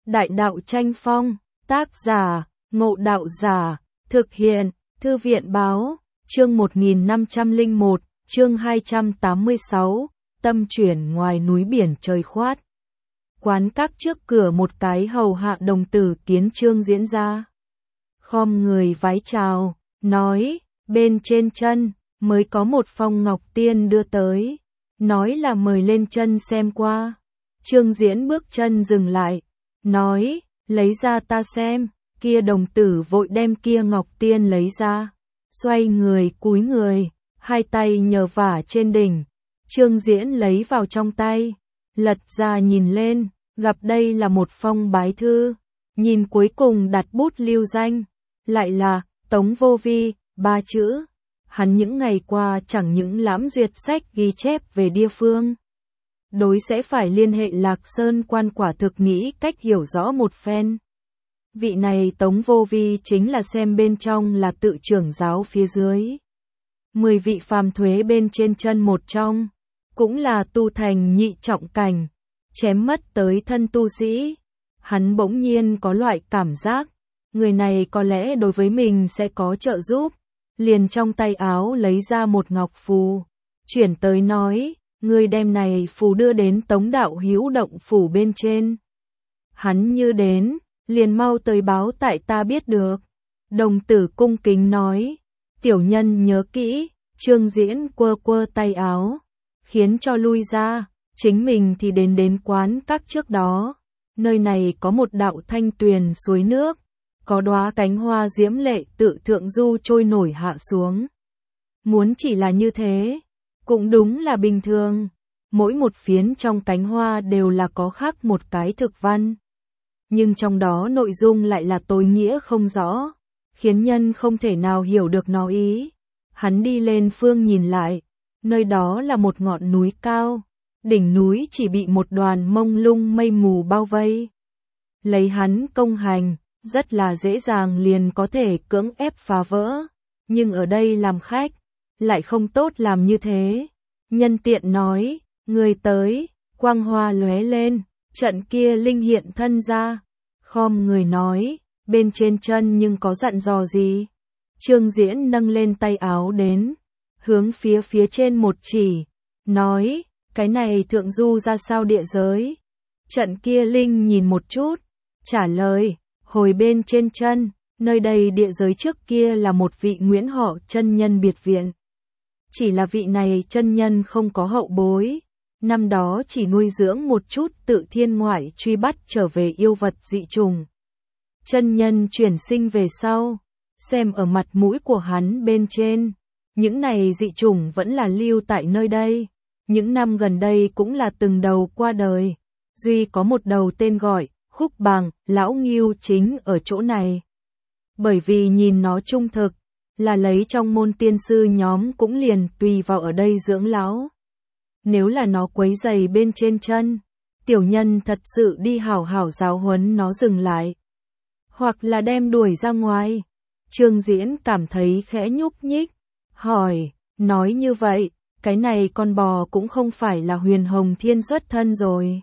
Đại đạo tranh phong, tác giả, Ngộ Đạo Giả, thực hiện, Thư viện báo, chương 1501, chương 286, tâm chuyển ngoài núi biển trời khoát. Quán các trước cửa một cái hầu hạ đồng tử kiến trương diễn ra. Khom người vái chào, nói, bên trên chân, mới có một phong ngọc tiên đưa tới, nói là mời lên chân xem qua. Trương diễn bước chân dừng lại, nói, lấy ra ta xem, kia đồng tử vội đem kia ngọc tiên lấy ra, xoay người cúi người, hai tay nhờ vả trên đỉnh, Trương diễn lấy vào trong tay, lật ra nhìn lên, gặp đây là một phong bái thư, nhìn cuối cùng đặt bút lưu danh, lại là, Tống Vô Vi, 3 chữ. Hắn những ngày qua chẳng những lãm duyệt sách ghi chép về địa phương. Đối sẽ phải liên hệ Lạc Sơn quan quả thực nghĩ cách hiểu rõ một phen. Vị này Tống Vô Vi chính là xem bên trong là tự trưởng giáo phía dưới. 10 vị phàm thuế bên trên chân một trong, cũng là tu thành nhị trọng cảnh, chém mất tới thân tu sĩ. Hắn bỗng nhiên có loại cảm giác, người này có lẽ đối với mình sẽ có trợ giúp. Liền trong tay áo lấy ra một ngọc phù, chuyển tới nói, người đem này phù đưa đến Tống đạo hữu động phủ bên trên. Hắn như đến, liền mau tới báo tại ta biết được. Đồng tử cung kính nói, tiểu nhân nhớ kỹ. Trương diễn quơ quơ tay áo, khiến cho lui ra, chính mình thì đến quán các trước đó. Nơi này có một đạo thanh tuyền suối nước, có đóa cánh hoa diễm lệ tự thượng du trôi nổi hạ xuống. Muốn chỉ là như thế, cũng đúng là bình thường. Mỗi một phiến trong cánh hoa đều là có khắc một cái thực văn. Nhưng trong đó nội dung lại là tối nghĩa không rõ, khiến nhân không thể nào hiểu được nó ý. Hắn đi lên phương nhìn lại, nơi đó là một ngọn núi cao, đỉnh núi chỉ bị một đoàn mông lung mây mù bao vây. Lấy hắn công hành, rất là dễ dàng liền có thể cưỡng ép phá vỡ, nhưng ở đây làm khách, lại không tốt làm như thế. Nhân tiện nói, người tới, quang hoa lóe lên, trận kia linh hiện thân ra, khom người nói, bên trên chân nhưng có dặn dò gì? Trương diễn nâng lên tay áo đến, hướng phía trên một chỉ, nói, cái này thượng du ra sao địa giới? Trận kia linh nhìn một chút, trả lời, hồi bên trên chân, nơi đây địa giới trước kia là một vị Nguyễn họ chân nhân biệt viện. Chỉ là vị này chân nhân không có hậu bối, năm đó chỉ nuôi dưỡng một chút tự thiên ngoại truy bắt trở về yêu vật dị trùng. Chân nhân chuyển sinh về sau, xem ở mặt mũi của hắn bên trên, những này dị trùng vẫn là lưu tại nơi đây, những năm gần đây cũng là từng đầu qua đời, duy có một đầu tên gọi Khúc Bàng, lão Ngưu chính ở chỗ này. Bởi vì nhìn nó trung thực, là lấy trong môn tiên sư nhóm cũng liền tùy vào ở đây dưỡng lão. Nếu là nó quấy giày bên trên chân, tiểu nhân thật sự đi hảo hảo giáo huấn nó dừng lại, hoặc là đem đuổi ra ngoài. Trương diễn cảm thấy khẽ nhúc nhích, hỏi, nói như vậy, cái này con bò cũng không phải là Huyền Hồng Thiên xuất thân rồi.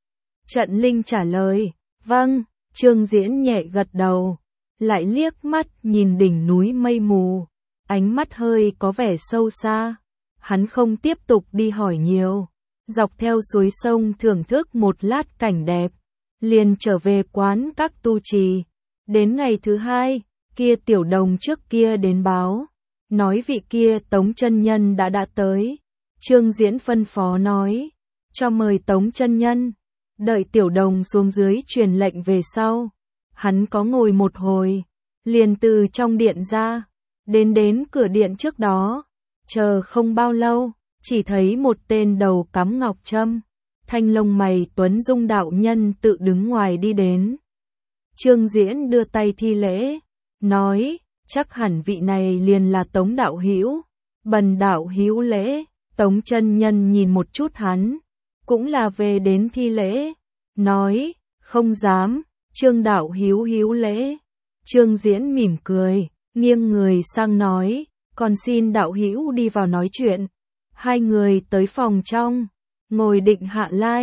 Trận linh trả lời, vâng. Trương diễn nhẹ gật đầu, lại liếc mắt nhìn đỉnh núi mây mù, ánh mắt hơi có vẻ sâu xa. Hắn không tiếp tục đi hỏi nhiều, dọc theo suối sông thưởng thức một lát cảnh đẹp, liền trở về quán các tu trì. Đến ngày thứ hai, kia tiểu đồng trước kia đến báo, nói vị kia Tống chân nhân đã tới. Trương diễn phân phó nói, cho mời Tống chân nhân. Đợi tiểu đồng xuống dưới truyền lệnh về sau, hắn có ngồi một hồi, liền từ trong điện ra, đến cửa điện trước đó, chờ không bao lâu, chỉ thấy một tên đầu cắm ngọc trâm, thanh lông mày tuấn dung đạo nhân tự đứng ngoài đi đến. Trương diễn đưa tay thi lễ, nói, chắc hẳn vị này liền là Tống đạo hữu. Bần đạo hữu lễ. Tống chân nhân nhìn một chút hắn, cũng là về đến thi lễ, nói, không dám. Trương đạo hữu lễ. Trương diễn mỉm cười, nghiêng người sang nói, còn xin đạo hữu đi vào nói chuyện. Hai người tới phòng trong, ngồi định hạ lai,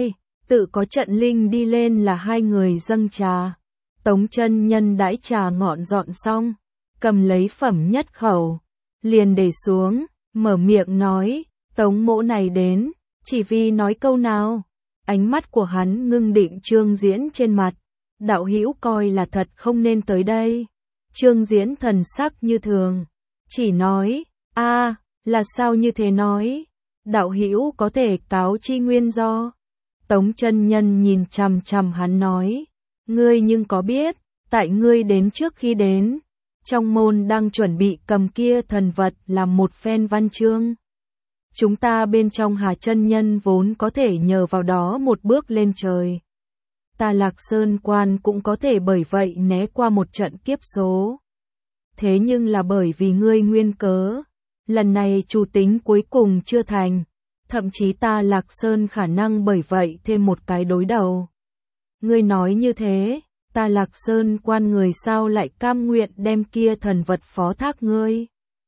tự có trận linh đi lên là hai người dâng trà. Tống chân nhân đãi trà ngọn dọn xong, cầm lấy phẩm nhất khẩu, liền để xuống, mở miệng nói, Tống mỗ này đến, chỉ vì nói câu nào. Ánh mắt của hắn ngưng định Trương Diễn trên mặt, đạo hữu coi là thật không nên tới đây. Trương Diễn thần sắc như thường, chỉ nói, a, là sao như thế nói, đạo hữu có thể cáo chi nguyên do. Tống chân nhân nhìn chằm chằm hắn nói, ngươi nhưng có biết, tại ngươi đến trước khi đến, trong môn đang chuẩn bị cầm kia thần vật làm một phen văn chương. Chúng ta bên trong Hà chân nhân vốn có thể nhờ vào đó một bước lên trời. Ta Lạc Sơn quan cũng có thể bởi vậy né qua một trận kiếp số. Thế nhưng là bởi vì ngươi nguyên cớ, lần này chủ tính cuối cùng chưa thành, thậm chí ta Lạc Sơn khả năng bởi vậy thêm một cái đối đầu. Ngươi nói như thế, ta Lạc Sơn quan người sao lại cam nguyện đem kia thần vật phó thác ngươi?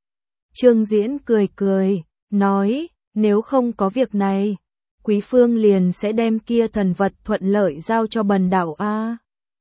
Trương Diễn cười cười, nói, nếu không có việc này, Quý Phương liền sẽ đem kia thần vật thuận lợi giao cho bần đạo a.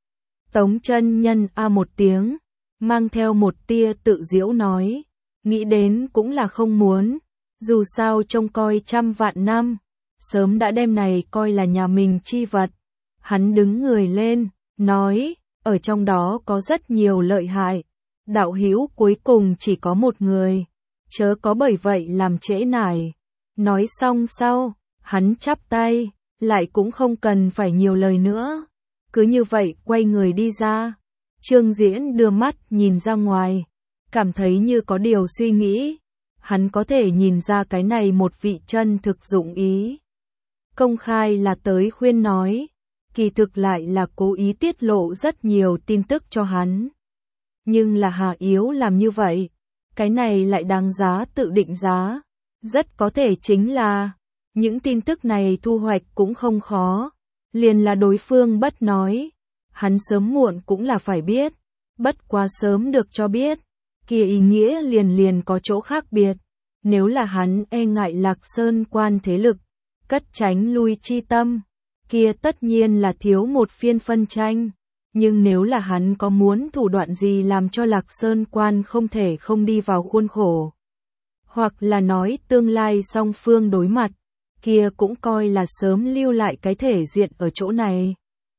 Tống chân nhân a một tiếng, mang theo một tia tự giễu nói, nghĩ đến cũng là không muốn, dù sao trông coi trăm vạn năm, sớm đã đem này coi là nhà mình chi vật. Hắn đứng người lên, nói, ở trong đó có rất nhiều lợi hại, đạo hữu cuối cùng chỉ có một người, chớ có bởi vậy làm trễ nải. Nói xong sau, hắn chắp tay, lại cũng không cần phải nhiều lời nữa, cứ như vậy quay người đi ra. Trương Diễn đưa mắt nhìn ra ngoài, cảm thấy như có điều suy nghĩ, hắn có thể nhìn ra cái này một vị chân thực dụng ý. Công khai là tới khuyên nói, kỳ thực lại là cố ý tiết lộ rất nhiều tin tức cho hắn. Nhưng là Hà Yếu làm như vậy, cái này lại đáng giá tự định giá. Rất có thể chính là, những tin tức này thu hoạch cũng không khó, liền là đối phương bất nói, hắn sớm muộn cũng là phải biết, bất quá sớm được cho biết, kia ý nghĩa liền có chỗ khác biệt. Nếu là hắn e ngại Lạc Sơn quan thế lực, cất tránh lui chi tâm, kia tất nhiên là thiếu một phiên phân tranh, nhưng nếu là hắn có muốn thủ đoạn gì làm cho Lạc Sơn quan không thể không đi vào khuôn khổ, hoặc là nói tương lai song phương đối mặt, kia cũng coi là sớm lưu lại cái thể diện ở chỗ này.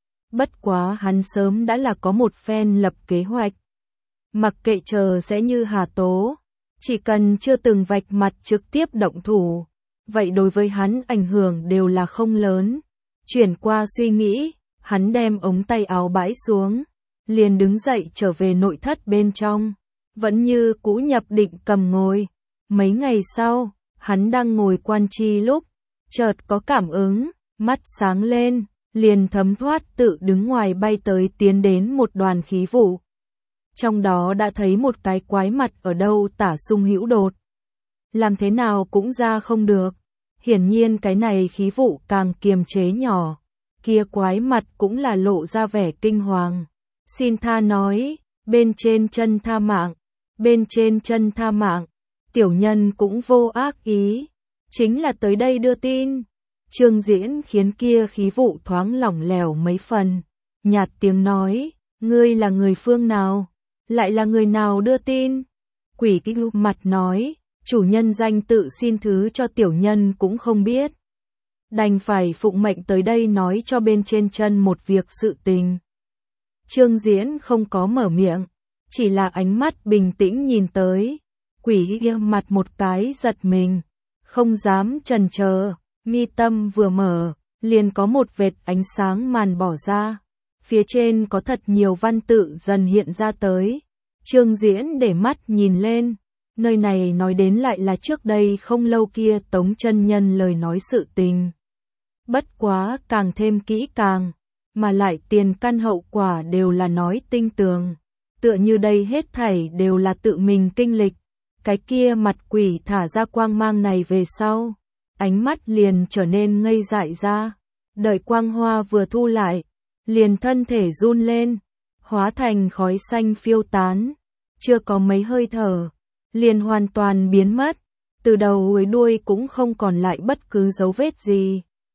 Bất quá hắn sớm đã là có một phen lập kế hoạch. Mặc kệ chờ sẽ như Hà Tố, chỉ cần chưa từng vạch mặt trực tiếp động thủ, vậy đối với hắn ảnh hưởng đều là không lớn. Chuyển qua suy nghĩ, hắn đem ống tay áo bãi xuống, liền đứng dậy trở về nội thất bên trong, vẫn như cũ nhập định cầm ngồi. Mấy ngày sau, hắn đang ngồi quan chi lúc, chợt có cảm ứng, mắt sáng lên, liền thấm thoát tự đứng ngoài bay tới tiến đến một đoàn khí vụ. Trong đó đã thấy một cái quái mặt ở đâu tả sung hữu đột. Làm thế nào cũng ra không được. Hiển nhiên cái này khí vụ càng kiềm chế nhỏ, kia quái mặt cũng là lộ ra vẻ kinh hoàng. Xin tha nói, bên trên chân tha mạng, bên trên chân tha mạng. Tiểu nhân cũng vô ác ý, chính là tới đây đưa tin. Trương Diễn khiến kia khí vụ thoáng lỏng lẻo mấy phần, nhạt tiếng nói, ngươi là người phương nào, lại là người nào đưa tin. Quỷ kích mặt nói, chủ nhân danh tự xin thứ cho tiểu nhân cũng không biết. Đành phải phụng mệnh tới đây nói cho bên trên chân một việc sự tình. Trương Diễn không có mở miệng, chỉ là ánh mắt bình tĩnh nhìn tới. Quỷ kia mặt một cái giật mình, không dám chần chờ, mi tâm vừa mở, liền có một vệt ánh sáng màn bỏ ra. Phía trên có thật nhiều văn tự dần hiện ra tới. Trương Diễn để mắt nhìn lên, nơi này nói đến lại là trước đây không lâu kia Tống chân nhân lời nói sự tình. Bất quá càng thêm kỹ càng, mà lại tiền căn hậu quả đều là nói tinh tường. Tựa như đây hết thảy đều là tự mình kinh lịch. Cái kia mặt quỷ thả ra quang mang này về sau, ánh mắt liền trở nên ngây dại ra. Đợi quang hoa vừa thu lại, liền thân thể run lên, hóa thành khói xanh phiêu tán. Chưa có mấy hơi thở, liền hoàn toàn biến mất, từ đầu tới đuôi cũng không còn lại bất cứ dấu vết gì.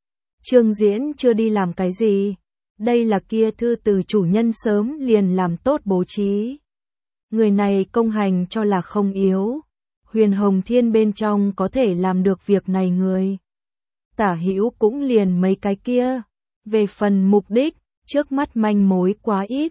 Trương Diễn chưa đi làm cái gì? Đây là kia thư từ chủ nhân sớm liền làm tốt bố trí. Người này công hành cho là không yếu. Huyền Hồng Thiên bên trong có thể làm được việc này người. Tả Hữu cũng liền mấy cái kia. Về phần mục đích, trước mắt manh mối quá ít.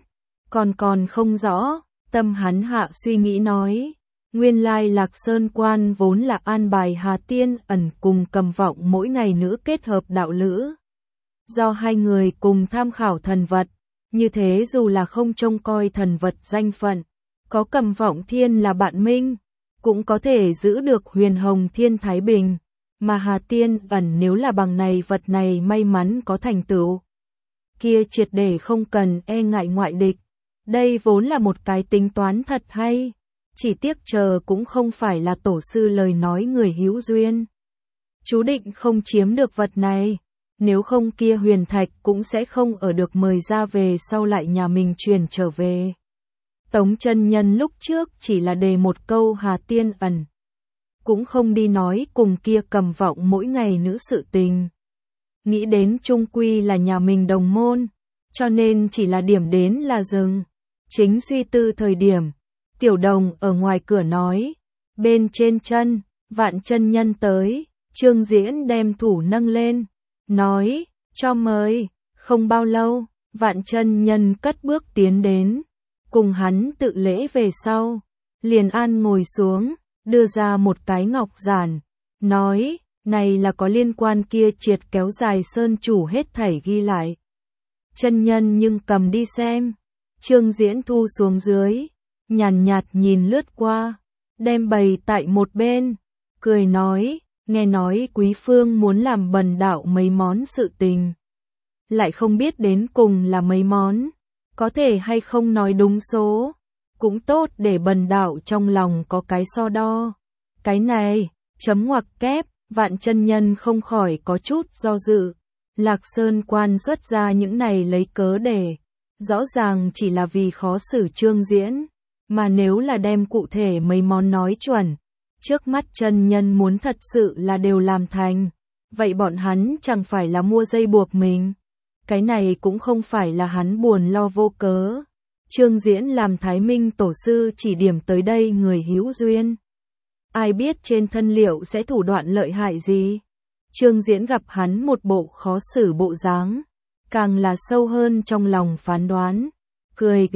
Còn không rõ, tâm hắn hạ suy nghĩ nói. Nguyên lai Lạc Sơn Quan vốn là an bài Hà Tiên Ẩn cùng Cầm Vọng mỗi ngày nữ kết hợp đạo lữ. Do hai người cùng tham khảo thần vật, như thế dù là không trông coi thần vật danh phận, có Cầm Vọng Thiên là bạn minh, cũng có thể giữ được Huyền Hồng Thiên thái bình, mà Hà Tiên Ẩn nếu là bằng này vật này may mắn có thành tựu, kia triệt để không cần e ngại ngoại địch. Đây vốn là một cái tính toán thật hay, chỉ tiếc chờ cũng không phải là tổ sư lời nói người hữu duyên. Chú định không chiếm được vật này, nếu không kia huyền thạch cũng sẽ không ở được mời ra về sau lại nhà mình truyền trở về. Tống chân nhân lúc trước chỉ là đề một câu Hà Tiên Ẩn, cũng không đi nói cùng kia Cầm Vọng mỗi ngày nữ sự tình. Nghĩ đến chung quy là nhà mình đồng môn, cho nên chỉ là điểm đến là dừng. Chính suy tư thời điểm, Tiểu Đồng ở ngoài cửa nói, bên trên chân, Vạn chân nhân tới. Trương Diễn đem thủ nâng lên, nói, cho mời. Không bao lâu, Vạn chân nhân cất bước tiến đến, cùng hắn tự lễ về sau, liền an ngồi xuống, đưa ra một cái ngọc giản, nói, này là có liên quan kia triệt kéo dài sơn chủ hết thảy ghi lại. Chân nhân nhưng cầm đi xem. Trương Diễn thu xuống dưới, nhàn nhạt nhìn lướt qua, đem bày tại một bên, cười nói, nghe nói Quý Phương muốn làm bần đạo mấy món sự tình. Lại không biết đến cùng là mấy món, có thể hay không nói đúng số, cũng tốt để bần đạo trong lòng có cái so đo. Cái này, chấm ngoặc kép, Vạn chân nhân không khỏi có chút do dự. Lạc Sơn Quan xuất ra những này lấy cớ để, rõ ràng chỉ là vì khó xử Trương Diễn, mà nếu là đem cụ thể mấy món nói chuẩn, trước mắt chân nhân muốn thật sự là đều làm thành, vậy bọn hắn chẳng phải là mua dây buộc mình. Cái này cũng không phải là hắn buồn lo vô cớ. Trương Diễn làm Thái Minh tổ sư chỉ điểm tới đây người hữu duyên. Ai biết trên thân liệu sẽ thủ đoạn lợi hại gì. Trương Diễn gặp hắn một bộ khó xử bộ dáng, càng là sâu hơn trong lòng phán đoán. Cười,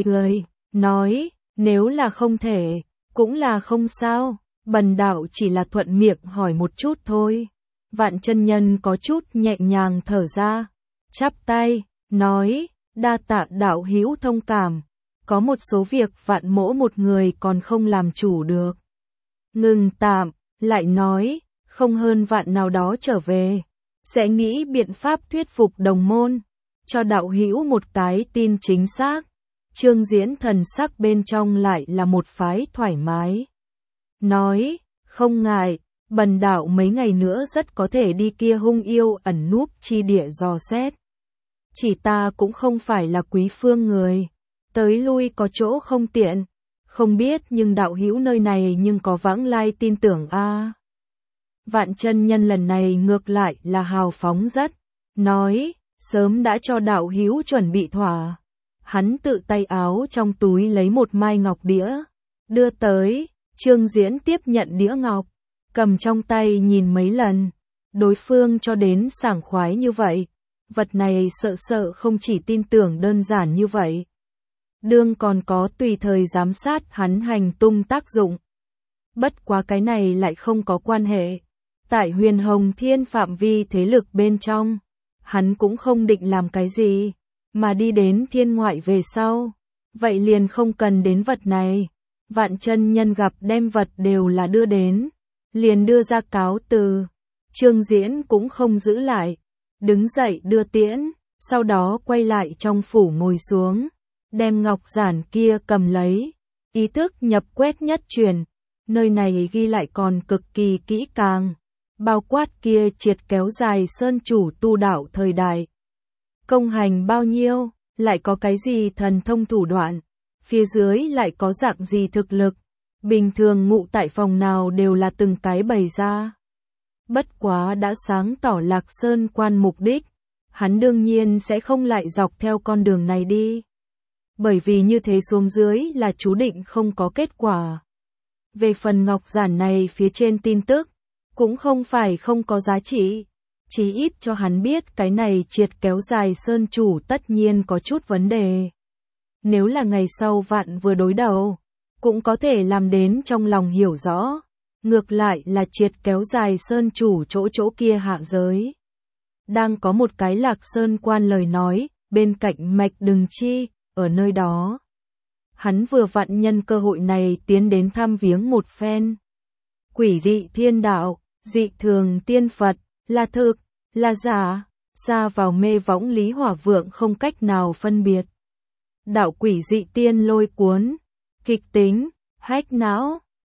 nói, nếu là không thể, cũng là không sao, bần đạo chỉ là thuận miệng hỏi một chút thôi. Vạn chân nhân có chút nhẹ nhàng thở ra, chắp tay, nói, đa tạ đạo hữu thông cảm, có một số việc Vạn mỗ một người còn không làm chủ được. Ngừng tạm, lại nói, không hơn Vạn nào đó trở về, sẽ nghĩ biện pháp thuyết phục đồng môn, cho đạo hữu một cái tin chính xác. Trương Diễn thần sắc bên trong lại là một phái thoải mái. Nói, không ngại, bần đạo mấy ngày nữa rất có thể đi kia hung yêu ẩn núp chi địa dò xét. Chỉ ta cũng không phải là Quý Phương người, tới lui có chỗ không tiện, không biết nhưng đạo hữu nơi này nhưng có vãng lai tin tưởng a. Vạn chân nhân lần này ngược lại là hào phóng rất, nói, sớm đã cho đạo hữu chuẩn bị thỏa. Hắn tự tay áo trong túi lấy một mai ngọc đĩa, đưa tới. Trương Diễn tiếp nhận đĩa ngọc, cầm trong tay nhìn mấy lần, đối phương cho đến sảng khoái như vậy, vật này sợ không chỉ tin tưởng đơn giản như vậy. Đương còn có tùy thời giám sát hắn hành tung tác dụng. Bất quá cái này lại không có quan hệ. Tại Huyền Hồng Thiên phạm vi thế lực bên trong, hắn cũng không định làm cái gì, mà đi đến thiên ngoại về sau, vậy liền không cần đến vật này. Vạn chân nhân gặp đem vật đều là đưa đến, liền đưa ra cáo từ. Trương Diễn cũng không giữ lại, đứng dậy đưa tiễn, sau đó quay lại trong phủ ngồi xuống, đem ngọc giản kia cầm lấy, ý thức nhập quét nhất truyền, nơi này ghi lại còn cực kỳ kỹ càng, bao quát kia triệt kéo dài sơn chủ tu đạo thời đại. Công hành bao nhiêu, lại có cái gì thần thông thủ đoạn, phía dưới lại có dạng gì thực lực, bình thường ngụ tại phòng nào đều là từng cái bày ra. Bất quá đã sáng tỏ Lạc Sơn Quan mục đích, hắn đương nhiên sẽ không lại dọc theo con đường này đi. Bởi vì như thế xuống dưới là chú định không có kết quả. Về phần ngọc giản này phía trên tin tức, cũng không phải không có giá trị. Chí ít cho hắn biết cái này triệt kéo dài sơn chủ tất nhiên có chút vấn đề. Nếu là ngày sau vạn vừa đối đầu, cũng có thể làm đến trong lòng hiểu rõ. Ngược lại là triệt kéo dài sơn chủ chỗ kia hạ giới. Đang có một cái Lạc Sơn quan lời nói, bên cạnh Mạch Đừng Chi, ở nơi đó. Hắn vừa vặn nhân cơ hội này tiến đến thăm viếng một phen. Quỷ dị thiên đạo, dị thường tiên Phật, là thực, là giả, xa vào mê võng Lý Hỏa Vượng không cách nào phân biệt. Đạo quỷ dị tiên lôi cuốn, kịch tính, hách não,